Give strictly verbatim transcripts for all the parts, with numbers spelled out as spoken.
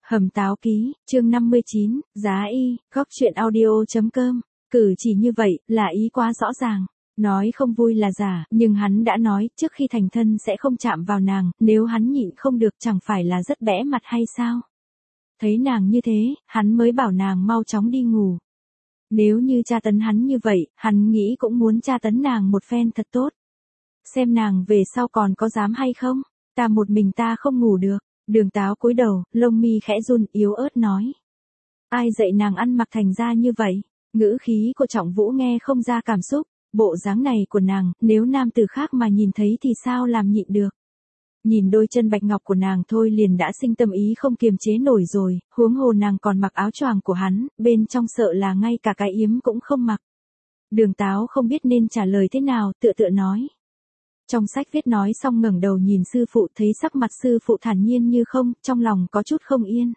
Hầm táo ký, chương năm mươi chín, giá y, góc chuyện audio.com, cử chỉ như vậy, là ý quá rõ ràng. Nói không vui là giả, nhưng hắn đã nói, trước khi thành thân sẽ không chạm vào nàng, nếu hắn nhịn không được chẳng phải là rất bẽ mặt hay sao? Thấy nàng như thế, hắn mới bảo nàng mau chóng đi ngủ. Nếu như tra tấn hắn như vậy, hắn nghĩ cũng muốn tra tấn nàng một phen thật tốt. Xem nàng về sau còn có dám hay không, ta một mình ta không ngủ được. Đường Táo cúi đầu, lông mi khẽ run, yếu ớt nói. Ai dạy nàng ăn mặc thành ra như vậy? Ngữ khí của Trọng Vũ nghe không ra cảm xúc, bộ dáng này của nàng, nếu nam tử khác mà nhìn thấy thì sao làm nhịn được. Nhìn đôi chân bạch ngọc của nàng thôi liền đã sinh tâm ý không kiềm chế nổi rồi, huống hồ nàng còn mặc áo choàng của hắn, bên trong sợ là ngay cả cái yếm cũng không mặc. Đường Táo không biết nên trả lời thế nào, tựa tựa nói. Trong sách viết nói xong ngẩng đầu nhìn sư phụ, thấy sắc mặt sư phụ thản nhiên như không, trong lòng có chút không yên.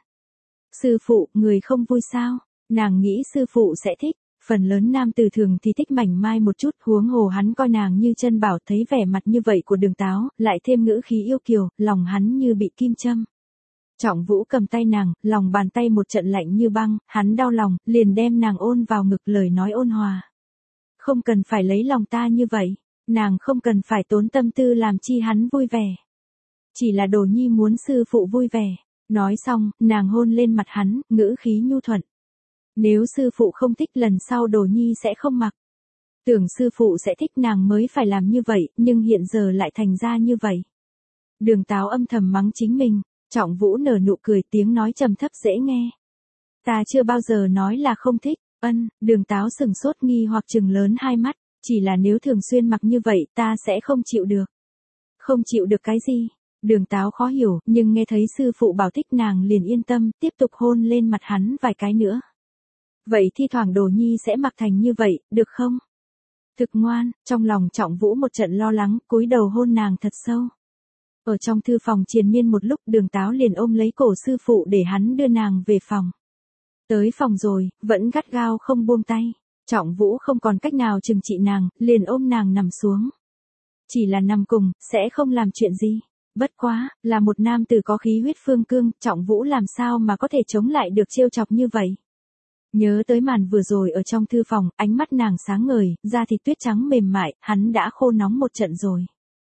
Sư phụ, người không vui sao? Nàng nghĩ sư phụ sẽ thích, phần lớn nam tử thường thì thích mảnh mai một chút, huống hồ hắn coi nàng như chân bảo, thấy vẻ mặt như vậy của Đường Táo, lại thêm ngữ khí yêu kiều, lòng hắn như bị kim châm. Trọng Vũ cầm tay nàng, lòng bàn tay một trận lạnh như băng, hắn đau lòng, liền đem nàng ôn vào ngực, lời nói ôn hòa. Không cần phải lấy lòng ta như vậy. Nàng không cần phải tốn tâm tư làm chi hắn vui vẻ. Chỉ là Đồ Nhi muốn sư phụ vui vẻ. Nói xong, nàng hôn lên mặt hắn, ngữ khí nhu thuận. Nếu sư phụ không thích lần sau Đồ Nhi sẽ không mặc. Tưởng sư phụ sẽ thích nàng mới phải làm như vậy, nhưng hiện giờ lại thành ra như vậy. Đường Táo âm thầm mắng chính mình, Trọng Vũ nở nụ cười, tiếng nói trầm thấp dễ nghe. Ta chưa bao giờ nói là không thích, ân, Đường Táo sừng sốt nghi hoặc trừng lớn hai mắt. Chỉ là nếu thường xuyên mặc như vậy ta sẽ không chịu được. Không chịu được cái gì? Đường Táo khó hiểu, nhưng nghe thấy sư phụ bảo thích nàng liền yên tâm, tiếp tục hôn lên mặt hắn vài cái nữa. Vậy thi thoảng Đồ Nhi sẽ mặc thành như vậy, được không? Thực ngoan, trong lòng Trọng Vũ một trận lo lắng, cúi đầu hôn nàng thật sâu. Ở trong thư phòng triền miên một lúc, Đường Táo liền ôm lấy cổ sư phụ để hắn đưa nàng về phòng. Tới phòng rồi, vẫn gắt gao không buông tay. Trọng Vũ không còn cách nào trừng trị nàng, liền ôm nàng nằm xuống. Chỉ là nằm cùng, sẽ không làm chuyện gì. Bất quá, là một nam tử có khí huyết phương cương, Trọng Vũ làm sao mà có thể chống lại được trêu chọc như vậy. Nhớ tới màn vừa rồi ở trong thư phòng, ánh mắt nàng sáng ngời, da thịt tuyết trắng mềm mại, hắn đã khô nóng một trận rồi.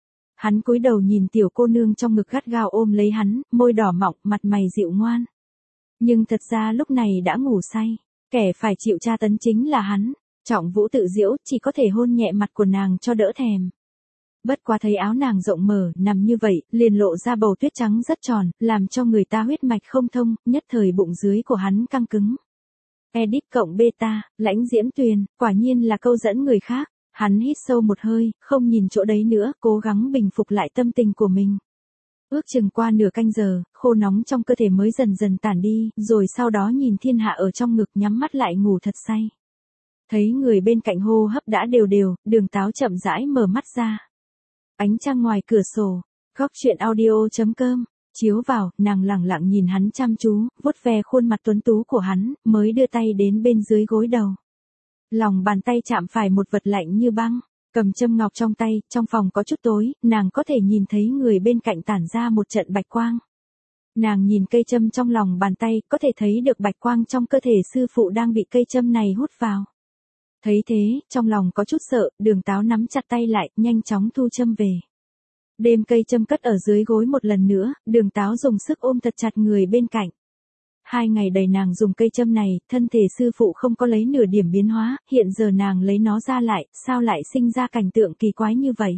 Hắn cúi đầu nhìn tiểu cô nương trong ngực gắt gao ôm lấy hắn, môi đỏ mọng, mặt mày dịu ngoan. Nhưng thật ra lúc này đã ngủ say. Kẻ phải chịu tra tấn chính là hắn. Trọng Vũ tự giễu, chỉ có thể hôn nhẹ mặt của nàng cho đỡ thèm. Bất quá thấy áo nàng rộng mở, nằm như vậy, liền lộ ra bầu tuyết trắng rất tròn, làm cho người ta huyết mạch không thông, nhất thời bụng dưới của hắn căng cứng. Edit cộng beta, Lãnh Diễm Tuyền, quả nhiên là câu dẫn người khác. Hắn hít sâu một hơi, không nhìn chỗ đấy nữa, cố gắng bình phục lại tâm tình của mình. Ước chừng qua nửa canh giờ, khô nóng trong cơ thể mới dần dần tản đi, rồi sau đó nhìn thiên hạ ở trong ngực, nhắm mắt lại ngủ thật say. Thấy người bên cạnh hô hấp đã đều đều, Đường Táo chậm rãi mở mắt ra. Ánh trăng ngoài cửa sổ, góc chuyện audio.com, chiếu vào, nàng lẳng lặng nhìn hắn chăm chú, vuốt ve khuôn mặt tuấn tú của hắn, mới đưa tay đến bên dưới gối đầu. Lòng bàn tay chạm phải một vật lạnh như băng. Cầm châm ngọc trong tay, trong phòng có chút tối, nàng có thể nhìn thấy người bên cạnh tản ra một trận bạch quang. Nàng nhìn cây châm trong lòng bàn tay, có thể thấy được bạch quang trong cơ thể sư phụ đang bị cây châm này hút vào. Thấy thế, trong lòng có chút sợ, Đường Táo nắm chặt tay lại, nhanh chóng thu châm về. Đêm cây châm cất ở dưới gối một lần nữa, Đường Táo dùng sức ôm thật chặt người bên cạnh. Hai ngày đầy nàng dùng cây châm này, thân thể sư phụ không có lấy nửa điểm biến hóa, hiện giờ nàng lấy nó ra lại, sao lại sinh ra cảnh tượng kỳ quái như vậy.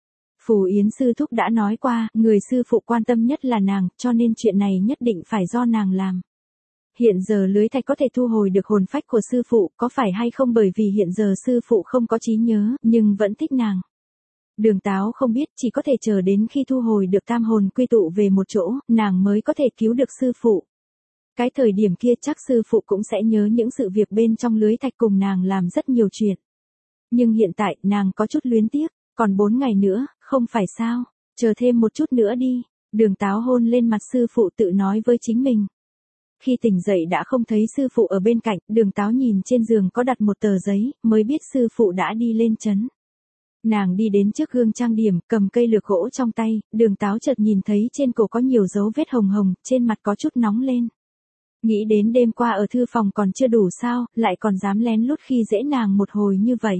Phù Yến sư thúc đã nói qua, người sư phụ quan tâm nhất là nàng, cho nên chuyện này nhất định phải do nàng làm. Hiện giờ lưới thạch có thể thu hồi được hồn phách của sư phụ, có phải hay không bởi vì hiện giờ sư phụ không có trí nhớ, nhưng vẫn thích nàng. Đường Táo không biết, chỉ có thể chờ đến khi thu hồi được tam hồn quy tụ về một chỗ, nàng mới có thể cứu được sư phụ. Cái thời điểm kia chắc sư phụ cũng sẽ nhớ những sự việc bên trong lưới thạch cùng nàng làm rất nhiều chuyện. Nhưng hiện tại nàng có chút luyến tiếc, còn bốn ngày nữa, không phải sao, chờ thêm một chút nữa đi. Đường Táo hôn lên mặt sư phụ tự nói với chính mình. Khi tỉnh dậy đã không thấy sư phụ ở bên cạnh, Đường Táo nhìn trên giường có đặt một tờ giấy, mới biết sư phụ đã đi lên trấn. Nàng đi đến trước gương trang điểm, cầm cây lược gỗ trong tay, Đường Táo chợt nhìn thấy trên cổ có nhiều dấu vết hồng hồng, trên mặt có chút nóng lên. Nghĩ đến đêm qua ở thư phòng còn chưa đủ sao, lại còn dám lén lút khi dễ nàng một hồi như vậy.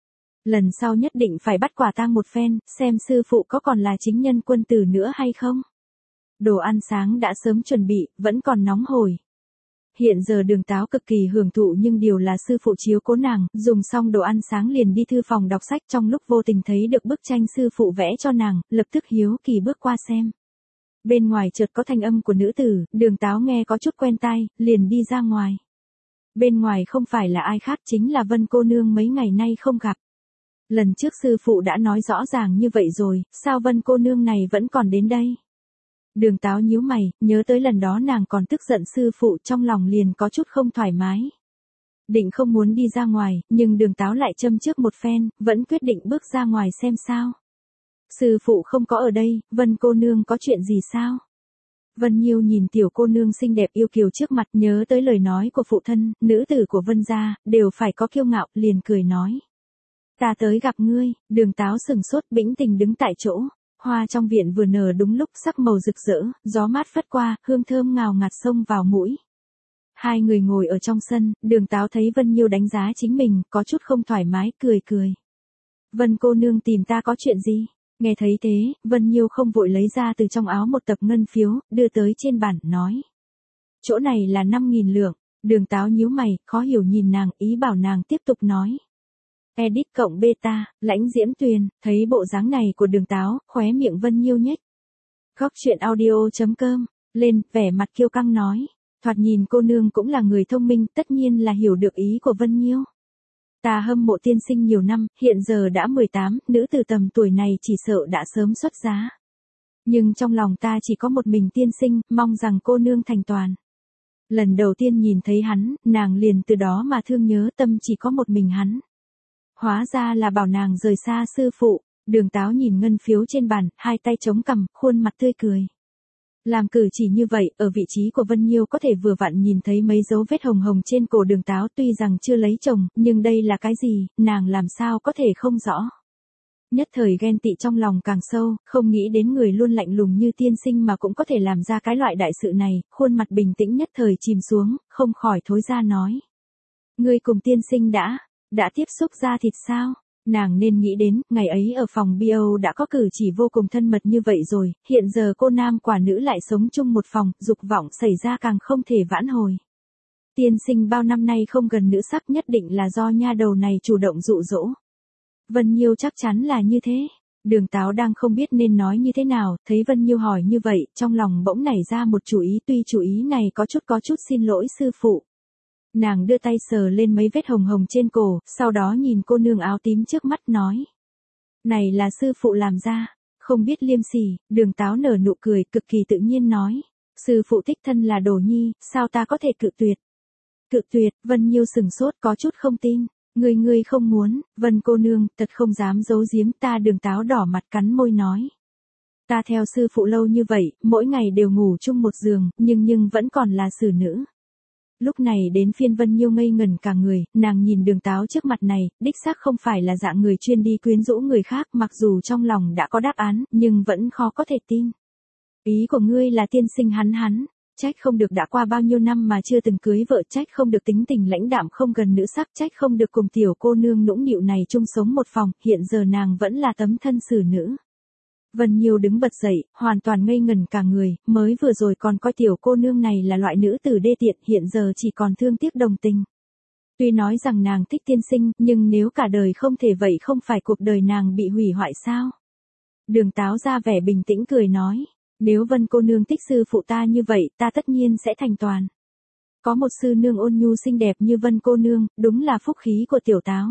Lần sau nhất định phải bắt quả tang một phen, xem sư phụ có còn là chính nhân quân tử nữa hay không. Đồ ăn sáng đã sớm chuẩn bị, vẫn còn nóng hổi. Hiện giờ Đường Táo cực kỳ hưởng thụ nhưng điều là sư phụ chiếu cố nàng, dùng xong đồ ăn sáng liền đi thư phòng đọc sách, trong lúc vô tình thấy được bức tranh sư phụ vẽ cho nàng, lập tức hiếu kỳ bước qua xem. Bên ngoài chợt có thanh âm của nữ tử, Đường Táo nghe có chút quen tai, liền đi ra ngoài. Bên ngoài không phải là ai khác chính là Vân cô nương mấy ngày nay không gặp. Lần trước sư phụ đã nói rõ ràng như vậy rồi, sao Vân cô nương này vẫn còn đến đây? Đường Táo nhíu mày, nhớ tới lần đó nàng còn tức giận sư phụ, trong lòng liền có chút không thoải mái. Định không muốn đi ra ngoài, nhưng Đường Táo lại châm trước một phen, vẫn quyết định bước ra ngoài xem sao. Sư phụ không có ở đây, Vân cô nương có chuyện gì sao? Vân Nhiêu nhìn tiểu cô nương xinh đẹp yêu kiều trước mặt, nhớ tới lời nói của phụ thân, nữ tử của Vân gia, đều phải có kiêu ngạo, liền cười nói. Ta tới gặp ngươi. Đường Táo sừng sốt, bĩnh tình đứng tại chỗ. Hoa trong viện vừa nở đúng lúc, sắc màu rực rỡ, gió mát phất qua, hương thơm ngào ngạt xông vào mũi. Hai người ngồi ở trong sân, Đường Táo thấy Vân Nhiêu đánh giá chính mình, có chút không thoải mái, cười cười. Vân cô nương tìm ta có chuyện gì? Nghe thấy thế, Vân Nhiêu không vội lấy ra từ trong áo một tập ngân phiếu, đưa tới trên bàn, nói. Chỗ này là năm nghìn lượng. Đường Táo nhíu mày, khó hiểu nhìn nàng, ý bảo nàng tiếp tục nói. Edit cộng beta, Lãnh Diễm Tuyền, thấy bộ dáng này của Đường Táo, khóe miệng Vân Nhiêu nhếch. Góc chuyện audio chấm com, lên, vẻ mặt kiêu căng nói. Thoạt nhìn cô nương cũng là người thông minh, tất nhiên là hiểu được ý của Vân Nhiêu. Ta hâm mộ tiên sinh nhiều năm, hiện giờ đã mười tám, nữ từ tầm tuổi này chỉ sợ đã sớm xuất giá. Nhưng trong lòng ta chỉ có một mình tiên sinh, mong rằng cô nương thành toàn. Lần đầu tiên nhìn thấy hắn, nàng liền từ đó mà thương nhớ, tâm chỉ có một mình hắn. Hóa ra là bảo nàng rời xa sư phụ. Đường Táo nhìn ngân phiếu trên bàn, hai tay chống cằm, khuôn mặt tươi cười. Làm cử chỉ như vậy, ở vị trí của Vân Nhiêu có thể vừa vặn nhìn thấy mấy dấu vết hồng hồng trên cổ Đường Táo, tuy rằng chưa lấy chồng, nhưng đây là cái gì, nàng làm sao có thể không rõ. Nhất thời ghen tị trong lòng càng sâu, không nghĩ đến người luôn lạnh lùng như tiên sinh mà cũng có thể làm ra cái loại đại sự này, khuôn mặt bình tĩnh nhất thời chìm xuống, không khỏi thối ra nói. Ngươi cùng tiên sinh đã, đã tiếp xúc ra thịt sao? Nàng nên nghĩ đến, ngày ấy ở phòng bê ô đã có cử chỉ vô cùng thân mật như vậy rồi, hiện giờ cô nam quả nữ lại sống chung một phòng, dục vọng xảy ra càng không thể vãn hồi. Tiên sinh bao năm nay không gần nữ sắc nhất định là do nha đầu này chủ động dụ dỗ. Vân Nhiêu chắc chắn là như thế. Đường Táo đang không biết nên nói như thế nào, thấy Vân Nhiêu hỏi như vậy, trong lòng bỗng nảy ra một chủ ý, tuy chủ ý này có chút có chút xin lỗi sư phụ. Nàng đưa tay sờ lên mấy vết hồng hồng trên cổ, sau đó nhìn cô nương áo tím trước mắt nói. Này là sư phụ làm ra, không biết liêm sỉ. Đường Táo nở nụ cười, cực kỳ tự nhiên nói. Sư phụ thích thân là đồ nhi, sao ta có thể cự tuyệt? Cự tuyệt, Vân Nhiêu sừng sốt có chút không tin. Ngươi ngươi không muốn, Vân cô nương, thật không dám giấu giếm ta. Đường Táo đỏ mặt cắn môi nói. Ta theo sư phụ lâu như vậy, mỗi ngày đều ngủ chung một giường, nhưng nhưng vẫn còn là xử nữ. Lúc này đến phiên Vân Nhiêu ngây ngẩn cả người, nàng nhìn Đường Táo trước mặt này, đích xác không phải là dạng người chuyên đi quyến rũ người khác, mặc dù trong lòng đã có đáp án, nhưng vẫn khó có thể tin. Ý của ngươi là tiên sinh hắn hắn, trách không được đã qua bao nhiêu năm mà chưa từng cưới vợ, trách không được tính tình lãnh đạm không gần nữ sắc, trách không được cùng tiểu cô nương nũng nịu này chung sống một phòng, hiện giờ nàng vẫn là tấm thân xử nữ. Vân Nhiêu đứng bật dậy, hoàn toàn ngây ngẩn cả người, mới vừa rồi còn coi tiểu cô nương này là loại nữ tử đê tiện, hiện giờ chỉ còn thương tiếc đồng tình. Tuy nói rằng nàng thích tiên sinh, nhưng nếu cả đời không thể vậy không phải cuộc đời nàng bị hủy hoại sao? Đường Táo ra vẻ bình tĩnh cười nói, nếu Vân cô nương thích sư phụ ta như vậy, ta tất nhiên sẽ thành toàn. Có một sư nương ôn nhu xinh đẹp như Vân cô nương, đúng là phúc khí của tiểu Táo.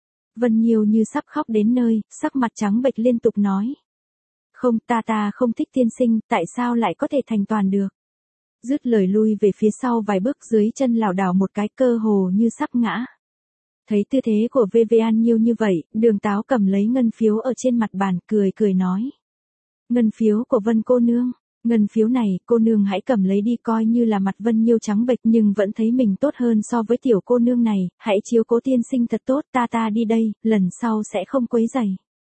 Vân Nhiêu như sắp khóc đến nơi, sắc mặt trắng bệch liên tục nói. Không, ta ta không thích tiên sinh, tại sao lại có thể thành toàn được? Dứt lời lui về phía sau vài bước, dưới chân lảo đảo một cái, cơ hồ như sắp ngã. Thấy tư thế của vê vê An Nhiêu như vậy, Đường Táo cầm lấy ngân phiếu ở trên mặt bàn, cười cười nói. Ngân phiếu của Vân cô nương, ngân phiếu này, cô nương hãy cầm lấy đi, coi như là mặt Vân Nhiêu trắng bệch nhưng vẫn thấy mình tốt hơn so với tiểu cô nương này, hãy chiếu cố tiên sinh thật tốt, ta ta đi đây, lần sau sẽ không quấy rầy.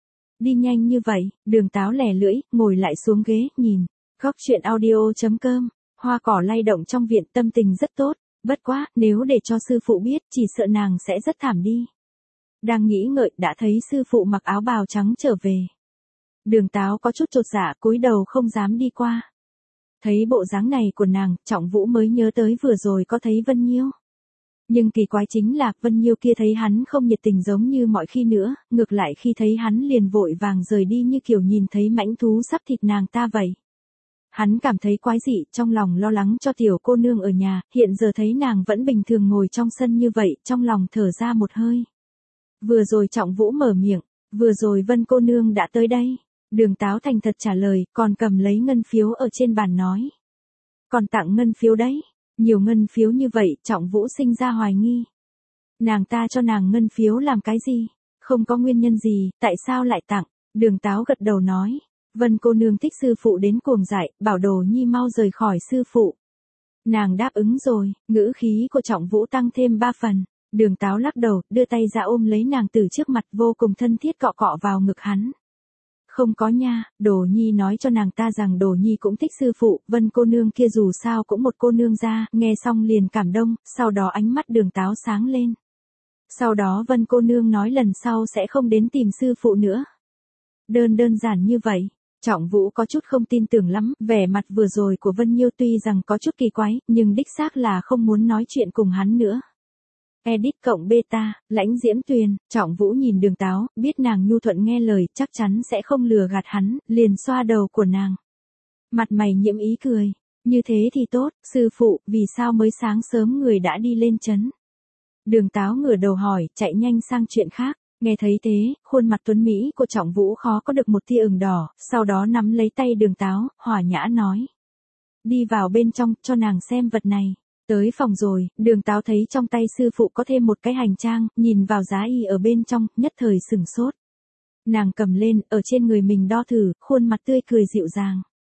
Đi nhanh như vậy, Đường Táo lẻ lưỡi, ngồi lại xuống ghế, nhìn. Góc chuyện audio chấm com Hoa cỏ lay động trong viện, tâm tình rất tốt, bất quá, nếu để cho sư phụ biết, chỉ sợ nàng sẽ rất thảm đi. Đang nghĩ ngợi, đã thấy sư phụ mặc áo bào trắng trở về. Đường Táo có chút chột dạ, cúi đầu không dám đi qua. Thấy bộ dáng này của nàng, Trọng Vũ mới nhớ tới vừa rồi có thấy Vân Nhiêu. Nhưng kỳ quái chính là, Vân Nhiêu kia thấy hắn không nhiệt tình giống như mọi khi nữa, ngược lại khi thấy hắn liền vội vàng rời đi như kiểu nhìn thấy mãnh thú sắp thịt nàng ta vậy. Hắn cảm thấy quái dị, trong lòng lo lắng cho tiểu cô nương ở nhà, hiện giờ thấy nàng vẫn bình thường ngồi trong sân như vậy, trong lòng thở ra một hơi. Vừa rồi Trọng Vũ mở miệng, vừa rồi Vân cô nương đã tới đây. Đường Táo thành thật trả lời, còn cầm lấy ngân phiếu ở trên bàn nói. Còn tặng ngân phiếu đấy, nhiều ngân phiếu như vậy, Trọng Vũ sinh ra hoài nghi. Nàng ta cho nàng ngân phiếu làm cái gì? Không có nguyên nhân gì, tại sao lại tặng? Đường Táo gật đầu nói. Vân cô nương thích sư phụ đến cuồng dại, bảo Đồ Nhi mau rời khỏi sư phụ. Nàng đáp ứng rồi, ngữ khí của Trọng Vũ tăng thêm ba phần. Đường Táo lắc đầu, đưa tay ra ôm lấy nàng từ trước mặt, vô cùng thân thiết cọ cọ vào ngực hắn. Không có nha, Đồ Nhi nói cho nàng ta rằng Đồ Nhi cũng thích sư phụ, Vân cô nương kia dù sao cũng một cô nương ra, nghe xong liền cảm động, sau đó ánh mắt Đường Táo sáng lên. Sau đó Vân cô nương nói lần sau sẽ không đến tìm sư phụ nữa. Đơn đơn giản như vậy. Trọng Vũ có chút không tin tưởng lắm, vẻ mặt vừa rồi của Vân Nhiêu tuy rằng có chút kỳ quái, nhưng đích xác là không muốn nói chuyện cùng hắn nữa. Edit cộng beta, Lãnh Diễm Tuyền, Trọng Vũ nhìn Đường Táo, biết nàng nhu thuận nghe lời, chắc chắn sẽ không lừa gạt hắn, liền xoa đầu của nàng. Mặt mày nhiễm ý cười, như thế thì tốt, sư phụ, vì sao mới sáng sớm người đã đi lên trấn? Đường Táo ngửa đầu hỏi, chạy nhanh sang chuyện khác. Nghe thấy thế, khuôn mặt tuấn Mỹ của Trọng Vũ khó có được một tia ửng đỏ, sau đó nắm lấy tay Đường Táo, hòa nhã nói. Đi vào bên trong, cho nàng xem vật này. Tới phòng rồi, Đường Táo thấy trong tay sư phụ có thêm một cái hành trang, nhìn vào giá y ở bên trong, nhất thời sửng sốt. Nàng cầm lên, ở trên người mình đo thử, khuôn mặt tươi cười dịu dàng.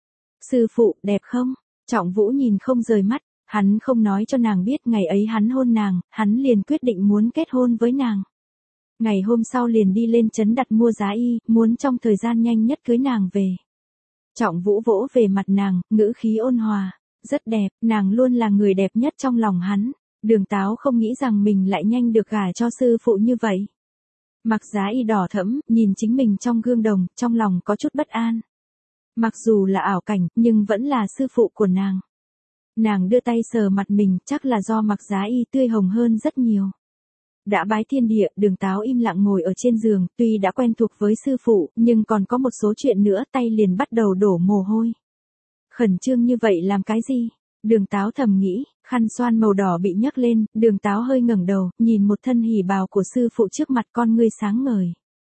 Sư phụ, đẹp không? Trọng Vũ nhìn không rời mắt, hắn không nói cho nàng biết ngày ấy hắn hôn nàng, hắn liền quyết định muốn kết hôn với nàng. Ngày hôm sau liền đi lên trấn đặt mua giá y, muốn trong thời gian nhanh nhất cưới nàng về. Trọng Vũ vỗ về mặt nàng, ngữ khí ôn hòa, rất đẹp, nàng luôn là người đẹp nhất trong lòng hắn. Đường Táo không nghĩ rằng mình lại nhanh được gả cho sư phụ như vậy. Mặc giá y đỏ thẫm, nhìn chính mình trong gương đồng, trong lòng có chút bất an. Mặc dù là ảo cảnh, nhưng vẫn là sư phụ của nàng. Nàng đưa tay sờ mặt mình, chắc là do mặc giá y tươi hồng hơn rất nhiều. Đã bái thiên địa, Đường Táo im lặng ngồi ở trên giường, tuy đã quen thuộc với sư phụ, nhưng còn có một số chuyện nữa, tay liền bắt đầu đổ mồ hôi. Khẩn trương như vậy làm cái gì? Đường Táo thầm nghĩ, khăn xoan màu đỏ bị nhấc lên, Đường Táo hơi ngẩng đầu, nhìn một thân hỉ bào của sư phụ trước mặt, con ngươi sáng ngời.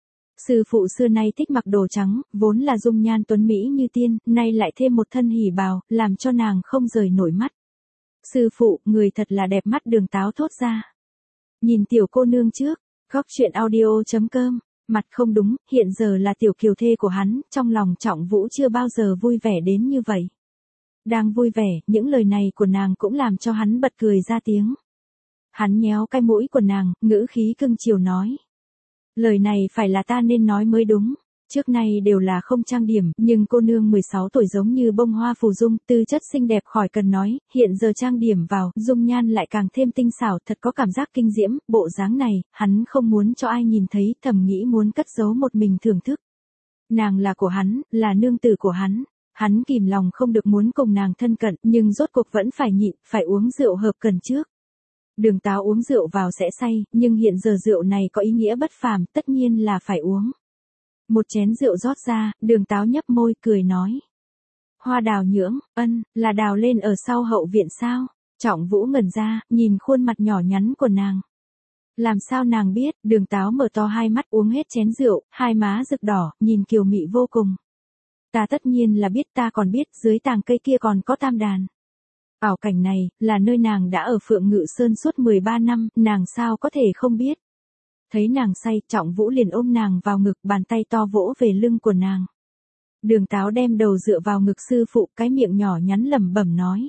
Sư phụ xưa nay thích mặc đồ trắng, vốn là dung nhan tuấn mỹ như tiên, nay lại thêm một thân hỉ bào, làm cho nàng không rời nổi mắt. Sư phụ, người thật là đẹp mắt, Đường Táo thốt ra. Nhìn tiểu cô nương trước, góc chuyện audio chấm com, mặt không đúng, hiện giờ là tiểu kiều thê của hắn, trong lòng Trọng Vũ chưa bao giờ vui vẻ đến như vậy. Đang vui vẻ, những lời này của nàng cũng làm cho hắn bật cười ra tiếng. Hắn nhéo cái mũi của nàng, ngữ khí cưng chiều nói. Lời này phải là ta nên nói mới đúng. Trước nay đều là không trang điểm, nhưng cô nương mười sáu tuổi giống như bông hoa phù dung, tư chất xinh đẹp khỏi cần nói, hiện giờ trang điểm vào, dung nhan lại càng thêm tinh xảo, thật có cảm giác kinh diễm, bộ dáng này, hắn không muốn cho ai nhìn thấy, thầm nghĩ muốn cất giấu một mình thưởng thức. Nàng là của hắn, là nương tử của hắn, hắn kìm lòng không được muốn cùng nàng thân cận, nhưng rốt cuộc vẫn phải nhịn, phải uống rượu hợp cần trước. Đường Táo uống rượu vào sẽ say, nhưng hiện giờ rượu này có ý nghĩa bất phàm, tất nhiên là phải uống. Một chén rượu rót ra, Đường Táo nhấp môi cười nói. Hoa đào nhưỡng, ân, là đào lên ở sau hậu viện sao? Trọng Vũ ngẩn ra, nhìn khuôn mặt nhỏ nhắn của nàng. Làm sao nàng biết? Đường Táo mở to hai mắt uống hết chén rượu, hai má rực đỏ, nhìn kiều mị vô cùng. Ta tất nhiên là biết, ta còn biết dưới tàng cây kia còn có tam đàn. Ảo cảnh này, là nơi nàng đã ở Phượng Ngự Sơn suốt mười ba năm, nàng sao có thể không biết. Thấy nàng say, Trọng Vũ liền ôm nàng vào ngực, bàn tay to vỗ về lưng của nàng. Đường Táo đem đầu dựa vào ngực sư phụ, cái miệng nhỏ nhắn lẩm bẩm nói.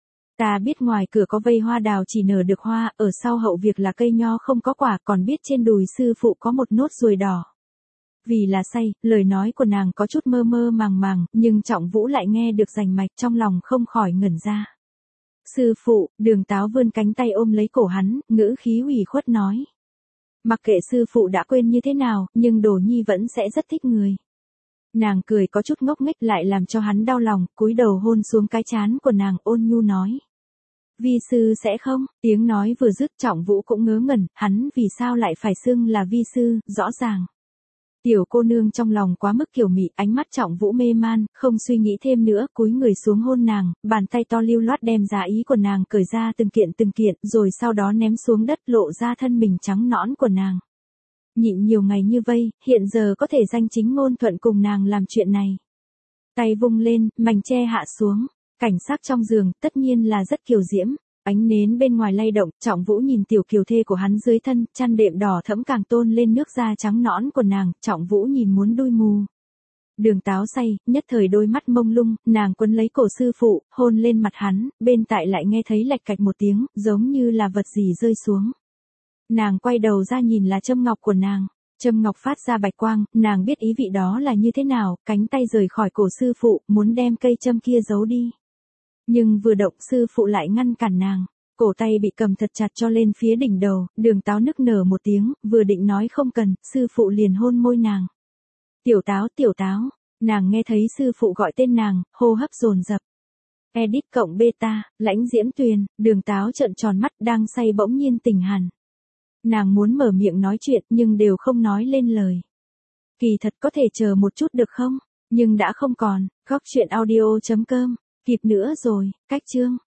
Ta biết ngoài cửa có vây hoa đào chỉ nở được hoa, ở sau hậu việc là cây nho không có quả, còn biết trên đùi sư phụ có một nốt ruồi đỏ. Vì là say, lời nói của nàng có chút mơ mơ màng màng, nhưng Trọng Vũ lại nghe được rành mạch, trong lòng không khỏi ngẩn ra. Sư phụ, Đường Táo vươn cánh tay ôm lấy cổ hắn, ngữ khí ủy khuất nói. Mặc kệ sư phụ đã quên như thế nào, nhưng Đồ Nhi vẫn sẽ rất thích người. Nàng cười có chút ngốc nghếch lại làm cho hắn đau lòng, cúi đầu hôn xuống cái trán của nàng, ôn nhu nói. Vi sư sẽ không, tiếng nói vừa dứt Trọng Vũ cũng ngớ ngẩn, hắn vì sao lại phải xưng là vi sư, rõ ràng. Tiểu cô nương trong lòng quá mức kiều mị, ánh mắt Trọng Vũ mê man, không suy nghĩ thêm nữa, cúi người xuống hôn nàng, bàn tay to lưu loát đem giá ý của nàng cởi ra từng kiện từng kiện, rồi sau đó ném xuống đất lộ ra thân mình trắng nõn của nàng. Nhịn nhiều ngày như vây, hiện giờ có thể danh chính ngôn thuận cùng nàng làm chuyện này. Tay vung lên, mảnh che hạ xuống, cảnh sắc trong giường, tất nhiên là rất kiều diễm. Ánh nến bên ngoài lay động, Trọng Vũ nhìn tiểu kiều thê của hắn dưới thân, chăn đệm đỏ thẫm càng tôn lên nước da trắng nõn của nàng, Trọng Vũ nhìn muốn đuôi mù. Đường Táo say, nhất thời đôi mắt mông lung, nàng quấn lấy cổ sư phụ, hôn lên mặt hắn, bên tại lại nghe thấy lạch cạch một tiếng, giống như là vật gì rơi xuống. Nàng quay đầu ra nhìn là châm ngọc của nàng, châm ngọc phát ra bạch quang, nàng biết ý vị đó là như thế nào, cánh tay rời khỏi cổ sư phụ, muốn đem cây châm kia giấu đi. Nhưng vừa động sư phụ lại ngăn cản nàng, cổ tay bị cầm thật chặt cho lên phía đỉnh đầu, Đường Táo nức nở một tiếng, vừa định nói không cần, sư phụ liền hôn môi nàng. Tiểu Táo, Tiểu Táo, nàng nghe thấy sư phụ gọi tên nàng, hô hấp dồn dập. Edit cộng beta, Lãnh Diễm Tuyền, Đường Táo trợn tròn mắt đang say bỗng nhiên tỉnh hẳn. Nàng muốn mở miệng nói chuyện nhưng đều không nói lên lời. Kỳ thật có thể chờ một chút được không? Nhưng đã không còn, góc chuyện audio chấm com. Kịp nữa rồi, cách chương.